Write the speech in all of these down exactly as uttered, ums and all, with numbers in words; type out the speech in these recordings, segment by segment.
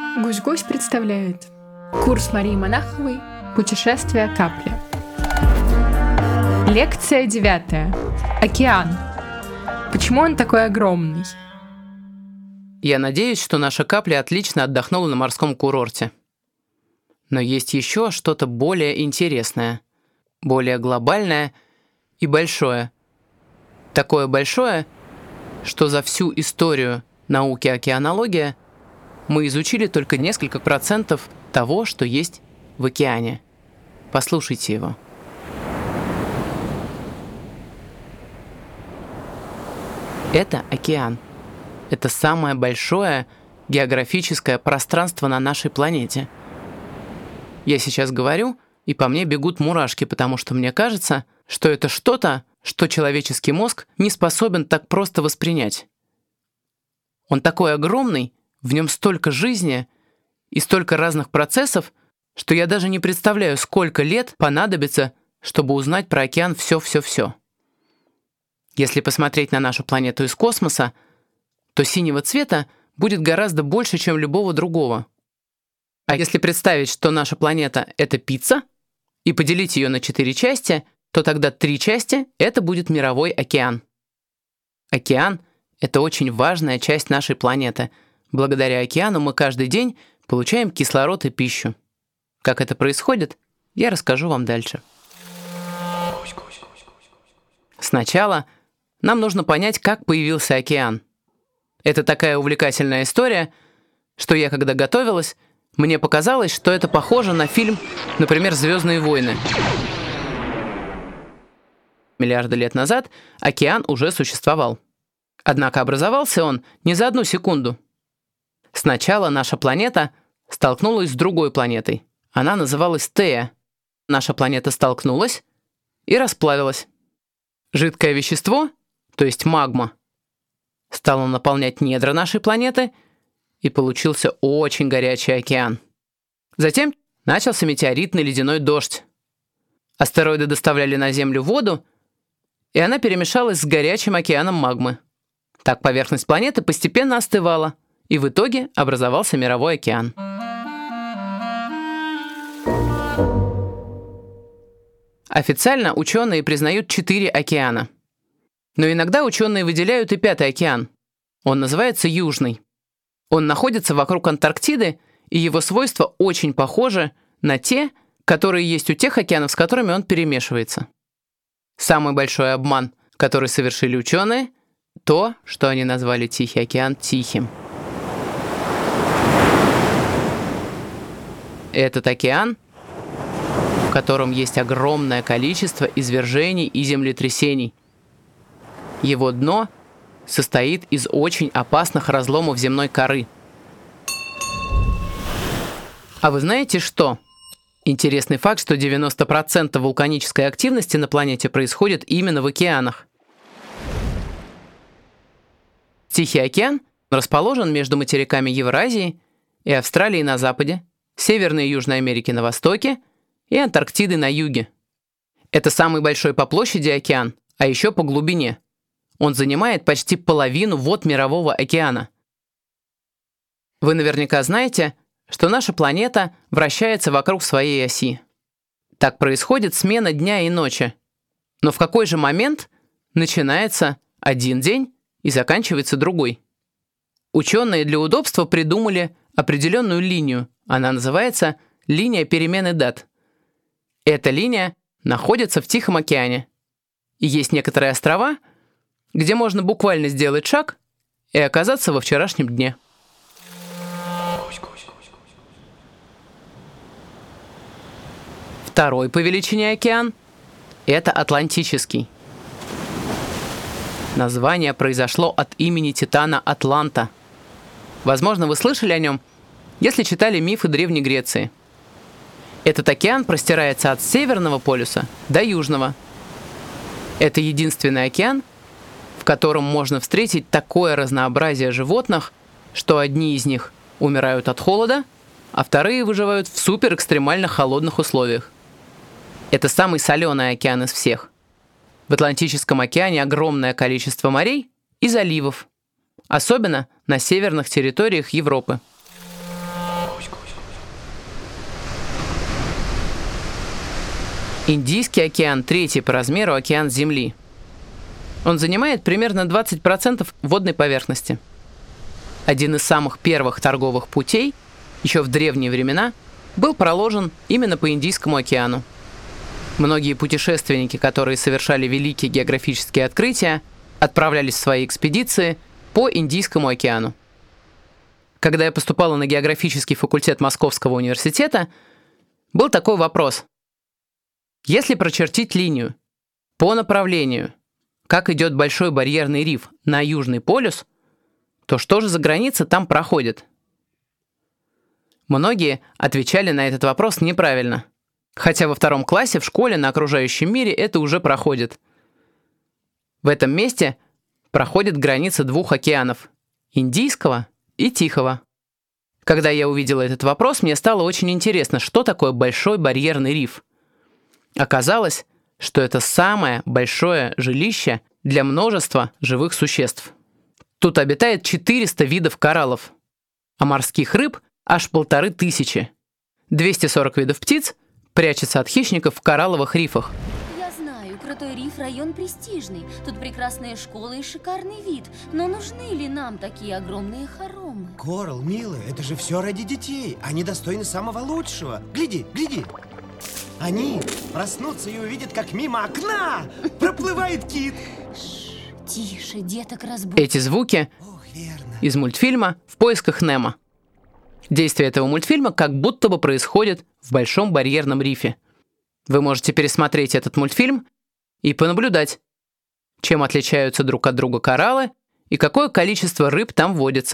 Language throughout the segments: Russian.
Гусь-Гусь представляет курс Марии Монаховой «Путешествие капли». Лекция девятая. Океан. Почему он такой огромный? Я надеюсь, что наша капля отлично отдохнула на морском курорте. Но есть еще что-то более интересное, более глобальное и большое. Такое большое, что за всю историю науки океанология мы изучили только несколько процентов того, что есть в океане. Послушайте его. Это океан. Это самое большое географическое пространство на нашей планете. Я сейчас говорю, и по мне бегут мурашки, потому что мне кажется, что это что-то, что человеческий мозг не способен так просто воспринять. Он такой огромный, в нем столько жизни и столько разных процессов, что я даже не представляю, сколько лет понадобится, чтобы узнать про океан все-все-все. Если посмотреть на нашу планету из космоса, то синего цвета будет гораздо больше, чем любого другого. А если представить, что наша планета — это пицца, и поделить ее на четыре части, то тогда три части — это будет мировой океан. Океан — это очень важная часть нашей планеты. Благодаря океану мы каждый день получаем кислород и пищу. Как это происходит, я расскажу вам дальше. Сначала нам нужно понять, как появился океан. Это такая увлекательная история, что я, когда готовилась, мне показалось, что это похоже на фильм, например, «Звездные войны». Миллиарды лет назад океан уже существовал. Однако образовался он не за одну секунду. Сначала наша планета столкнулась с другой планетой. Она называлась Тея. Наша планета столкнулась и расплавилась. Жидкое вещество, то есть магма, стало наполнять недра нашей планеты, и получился очень горячий океан. Затем начался метеоритный ледяной дождь. Астероиды доставляли на Землю воду, и она перемешалась с горячим океаном магмы. Так поверхность планеты постепенно остывала, и в итоге образовался мировой океан. Официально ученые признают четыре океана. Но иногда ученые выделяют и пятый океан. Он называется Южный. Он находится вокруг Антарктиды, и его свойства очень похожи на те, которые есть у тех океанов, с которыми он перемешивается. Самый большой обман, который совершили ученые, то, что они назвали Тихий океан тихим. Этот океан, в котором есть огромное количество извержений и землетрясений. Его дно состоит из очень опасных разломов земной коры. А вы знаете что? Интересный факт, что девяносто процентов вулканической активности на планете происходит именно в океанах. Тихий океан расположен между материками Евразии и Австралии на западе, Северной и Южной Америки на востоке и Антарктиды на юге. Это самый большой по площади океан, а еще по глубине. Он занимает почти половину вод Мирового океана. Вы наверняка знаете, что наша планета вращается вокруг своей оси. Так происходит смена дня и ночи. Но в какой же момент начинается один день и заканчивается другой? Ученые для удобства придумали определенную линию. Она называется линия перемены дат. Эта линия находится в Тихом океане. И есть некоторые острова, где можно буквально сделать шаг и оказаться во вчерашнем дне. Второй по величине океан – это Атлантический. Название произошло от имени Титана Атланта. Возможно, вы слышали о нем, если читали мифы Древней Греции. Этот океан простирается от Северного полюса до Южного. Это единственный океан, в котором можно встретить такое разнообразие животных, что одни из них умирают от холода, а вторые выживают в суперэкстремально холодных условиях. Это самый соленый океан из всех. В Атлантическом океане огромное количество морей и заливов, особенно на северных территориях Европы. Индийский океан – третий по размеру океан Земли. Он занимает примерно двадцать процентов водной поверхности. Один из самых первых торговых путей, еще в древние времена, был проложен именно по Индийскому океану. Многие путешественники, которые совершали великие географические открытия, отправлялись в свои экспедиции по Индийскому океану. Когда я поступала на географический факультет Московского университета, был такой вопрос. Если прочертить линию по направлению, как идет Большой барьерный риф на Южный полюс, то что же за граница там проходит? Многие отвечали на этот вопрос неправильно. Хотя во втором классе в школе на окружающем мире это уже проходит. В этом месте проходит граница двух океанов – Индийского и Тихого. Когда я увидела этот вопрос, мне стало очень интересно, что такое Большой барьерный риф. Оказалось, что это самое большое жилище для множества живых существ. Тут обитает четыреста видов кораллов, а морских рыб аж полторы тысячи. двести сорок видов птиц прячется от хищников в коралловых рифах. Я знаю, Крутой риф – район престижный. Тут прекрасные школы и шикарный вид. Но нужны ли нам такие огромные хоромы? Коралл, милая, это же все ради детей. Они достойны самого лучшего. Гляди, гляди. Они проснутся и увидят, как мимо окна проплывает кит. Тише, деток разбудят. Эти звуки Ох, верно. из мультфильма «В поисках Немо». Действие этого мультфильма как будто бы происходит в Большом барьерном рифе. Вы можете пересмотреть этот мультфильм и понаблюдать, чем отличаются друг от друга кораллы и какое количество рыб там водится.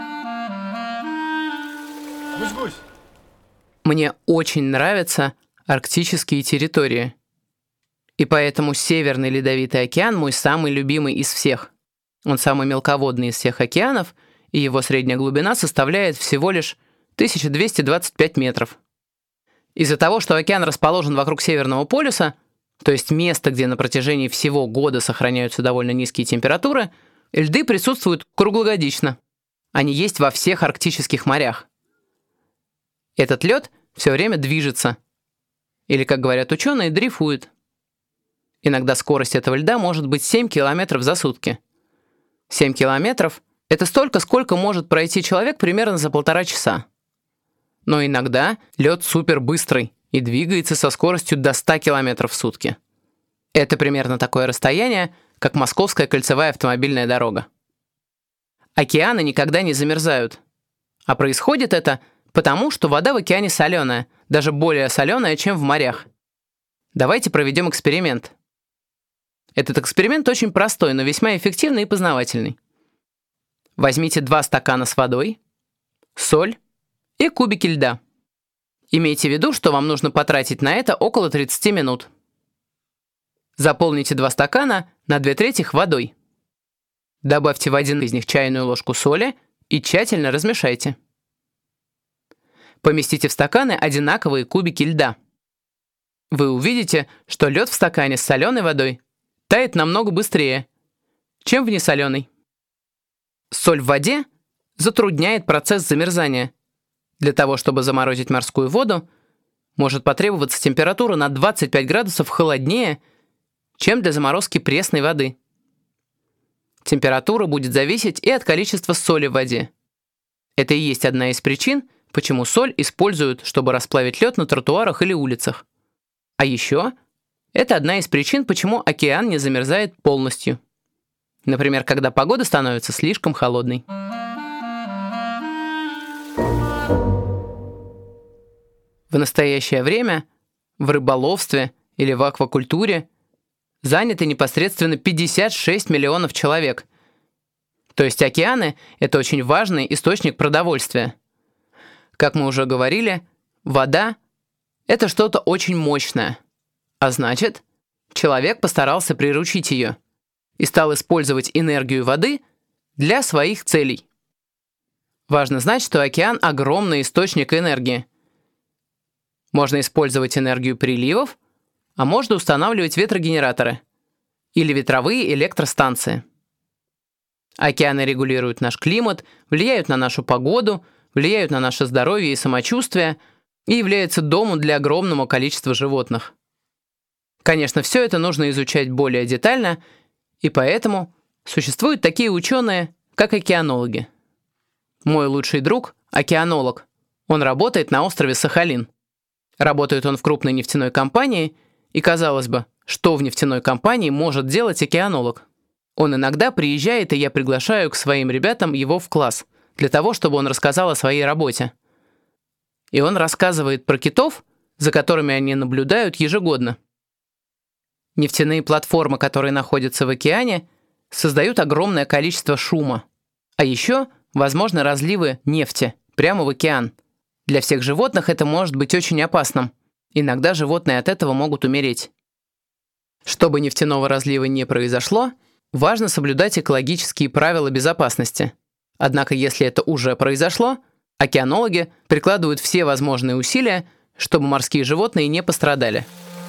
Гусь-гусь. Мне очень нравятся арктические территории. И поэтому Северный Ледовитый океан мой самый любимый из всех. Он самый мелководный из всех океанов, и его средняя глубина составляет всего лишь тысяча двести двадцать пять метров. Из-за того, что океан расположен вокруг Северного полюса, то есть место, где на протяжении всего года сохраняются довольно низкие температуры, льды присутствуют круглогодично. Они есть во всех арктических морях. Этот лед все время движется. Или, как говорят ученые, дрейфует. Иногда скорость этого льда может быть семь километров за сутки. семь километров – это столько, сколько может пройти человек примерно за полтора часа. Но иногда лед супербыстрый и двигается со скоростью до ста километров в сутки. Это примерно такое расстояние, как Московская кольцевая автомобильная дорога. Океаны никогда не замерзают. А происходит это потому, что вода в океане соленая, даже более соленая, чем в морях. Давайте проведем эксперимент. Этот эксперимент очень простой, но весьма эффективный и познавательный. Возьмите два стакана с водой, соль и кубики льда. Имейте в виду, что вам нужно потратить на это около тридцати минут. Заполните два стакана на две трети водой. Добавьте в один из них чайную ложку соли и тщательно размешайте. Поместите в стаканы одинаковые кубики льда. Вы увидите, что лед в стакане с соленой водой тает намного быстрее, чем в несоленой. Соль в воде затрудняет процесс замерзания. Для того, чтобы заморозить морскую воду, может потребоваться температура на двадцать пять градусов холоднее, чем для заморозки пресной воды. Температура будет зависеть и от количества соли в воде. Это и есть одна из причин, почему соль используют, чтобы расплавить лед на тротуарах или улицах. А еще это одна из причин, почему океан не замерзает полностью. Например, когда погода становится слишком холодной. В настоящее время в рыболовстве или в аквакультуре заняты непосредственно пятьдесят шесть миллионов человек. То есть океаны – это очень важный источник продовольствия. Как мы уже говорили, вода – это что-то очень мощное. А значит, человек постарался приручить ее и стал использовать энергию воды для своих целей. Важно знать, что океан – огромный источник энергии. Можно использовать энергию приливов, а можно устанавливать ветрогенераторы или ветровые электростанции. Океаны регулируют наш климат, влияют на нашу погоду, влияют на наше здоровье и самочувствие и являются домом для огромного количества животных. Конечно, все это нужно изучать более детально, и поэтому существуют такие ученые, как океанологи. Мой лучший друг – океанолог. Он работает на острове Сахалин. Работает он в крупной нефтяной компании, и, казалось бы, что в нефтяной компании может делать океанолог? Он иногда приезжает, и я приглашаю к своим ребятам его в класс, для того, чтобы он рассказал о своей работе. И он рассказывает про китов, за которыми они наблюдают ежегодно. Нефтяные платформы, которые находятся в океане, создают огромное количество шума. А еще возможны разливы нефти прямо в океан. Для всех животных это может быть очень опасным. Иногда животные от этого могут умереть. Чтобы нефтяного разлива не произошло, важно соблюдать экологические правила безопасности. Однако, если это уже произошло, океанологи прикладывают все возможные усилия, чтобы морские животные не пострадали.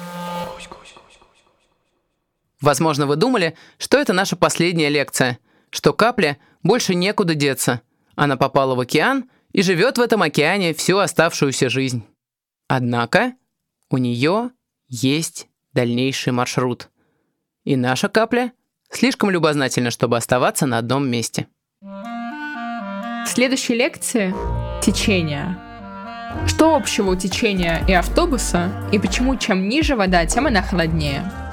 Возможно, вы думали, что это наша последняя лекция, что капле больше некуда деться. Она попала в океан и живет в этом океане всю оставшуюся жизнь. Однако у нее есть дальнейший маршрут. И наша капля слишком любознательна, чтобы оставаться на одном месте. В следующей лекции – течение. Что общего у течения и автобуса, и почему чем ниже вода, тем она холоднее?